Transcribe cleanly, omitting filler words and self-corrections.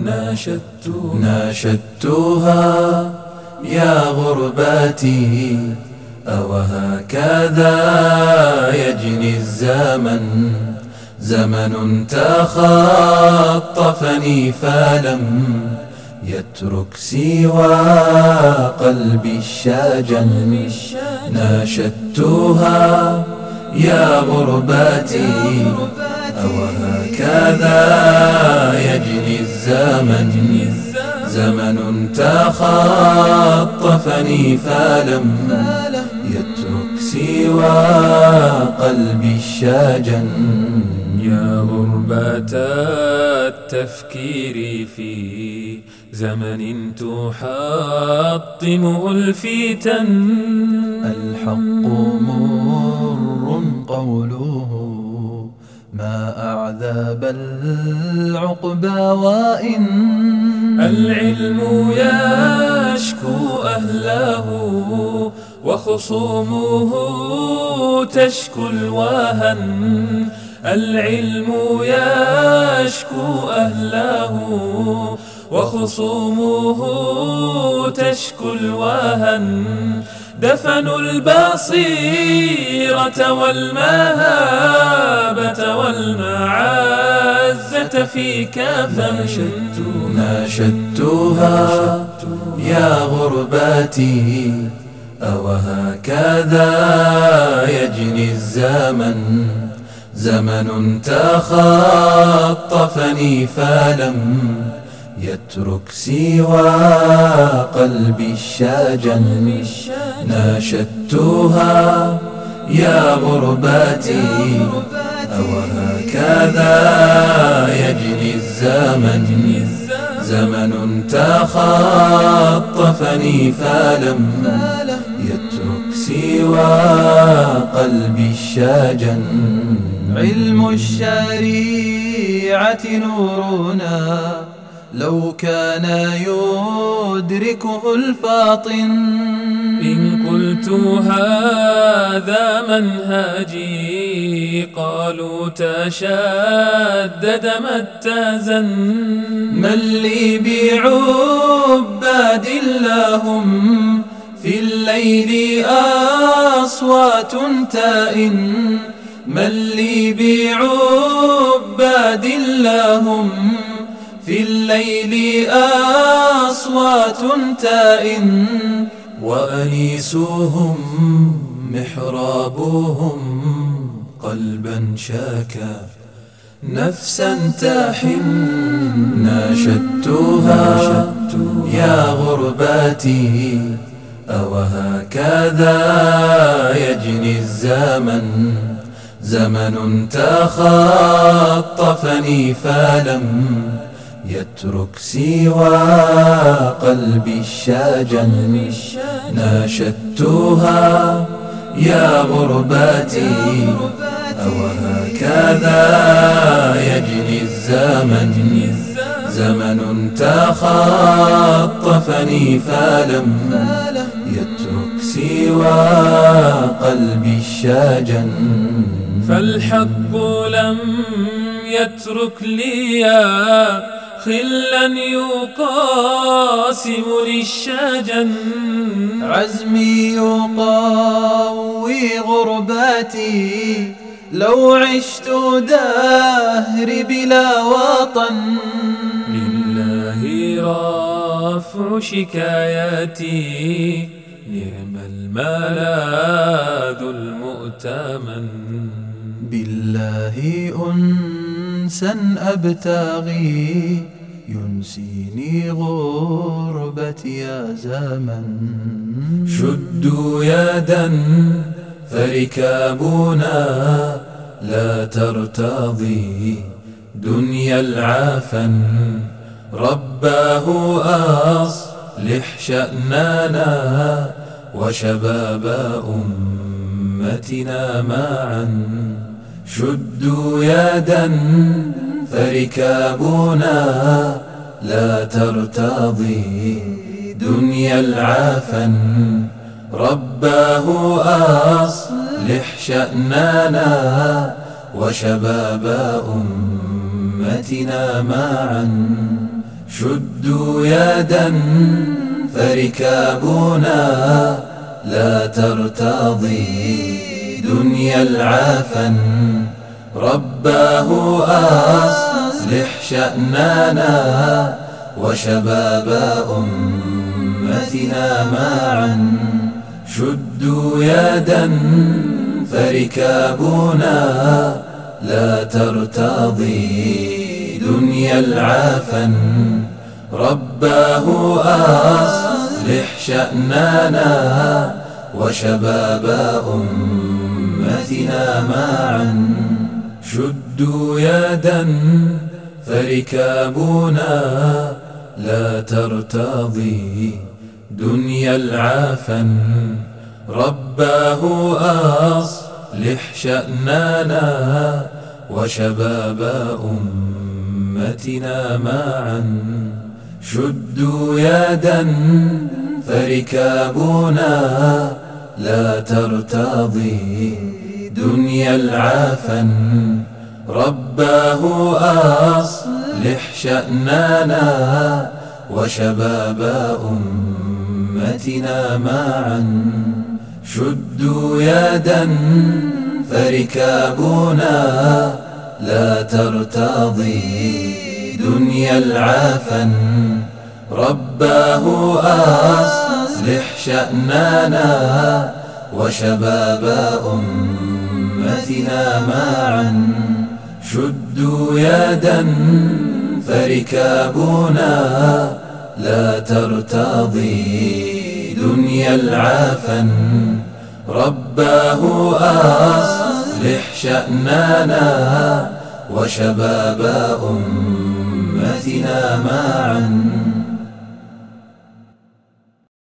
ناشدتها يا غرباتي، أوهكذا يجني الزمن، زمن تخطفني فلم يترك سوى قلبي الشجن. ناشدتها يا غرباتي، أوهكذا يجني الزمن، زمن تخطفني فلم يترك سوى قلبي الشجن. يا غربة التفكير في زمن تحطمه الفتن، الحق مر قوله ما أعذب العقبى، وإن العلم يشكو أهله وخصومه تشكو الوهن. العلم يشكو أهله وخصومه تشكو الوهن. دفنوا البصيرة والمهابة والمعزة في كفن. ناشدتها يا غرباتي، أوهكذا يجني الزمن، زمن تخطفني فلم يترك سوى قلبي الشجن. ناشدتها يا غرباتي، أوهكذا يجني الزمن، زمن تخطفني فلم يترك سوى قلبي الشجن. علم الشريعة نورنا لو كان يدركه الفاطن. إن قلت هذا منهجي قالوا تشدد ما اتزن. من لي بعباد لهم في الليل أصوات تائن. من لي بعباد لهم في الليل أصوات تائن. وأنيسهم محرابهم قلبا شاكا نفسا تحن. ناشدتها يا غرباتي، أوهكذا يجني الزمن، زمن تخطفني فلم يترك سوى قلبي الشجن. ناشدتها يا غرباتي، أوهكذا يجني الزمن، زمن تخطفني فلم يترك سوى قلبي الشجن. فالحق لم يترك لي خلا يقاسم للشجن. عزمي يقوي غرباتي لو عشت دهري بلا وطن. لله رفع شكاياتي نعم الملاذ المؤتمن. بالله أنسا أبتغي ينسيني غربتي يا زمن. شدوا يدا فركابنا لا ترتضي دنيا العفن. رباه أصلح شأننا وشباب أمتنا معا. شدوا يدا فركابنا لا ترتضي دنيا العفن. رباه أصلح شأننا وشباب أمتنا معا. شدوا يدا فركابنا لا ترتضي دنيا العفن، رباه أصلح شأننا وشباب أمتنا معا. شدوا يدا فركابنا لا ترتضي دنيا العفن، رباه أصلح شأننا وشباب أمتنا معا. شدوا يدا فركابنا لا ترتضي دنيا العفن، رباه أصلح شأننا وشباب أمتنا معا. شدوا يدا فركابنا لا ترتضي دنيا العفن، رباه أصلح شأننا وشباب أمتنا معا. شدوا يدا فركابنا لا ترتضي دنيا العفن، رباه أصلح شأننا وشباب أمتنا معا. شدوا يدا فركابنا لا ترتضي دنيا العفن، رباه أصلح شأننا وشباب أمتنا معا.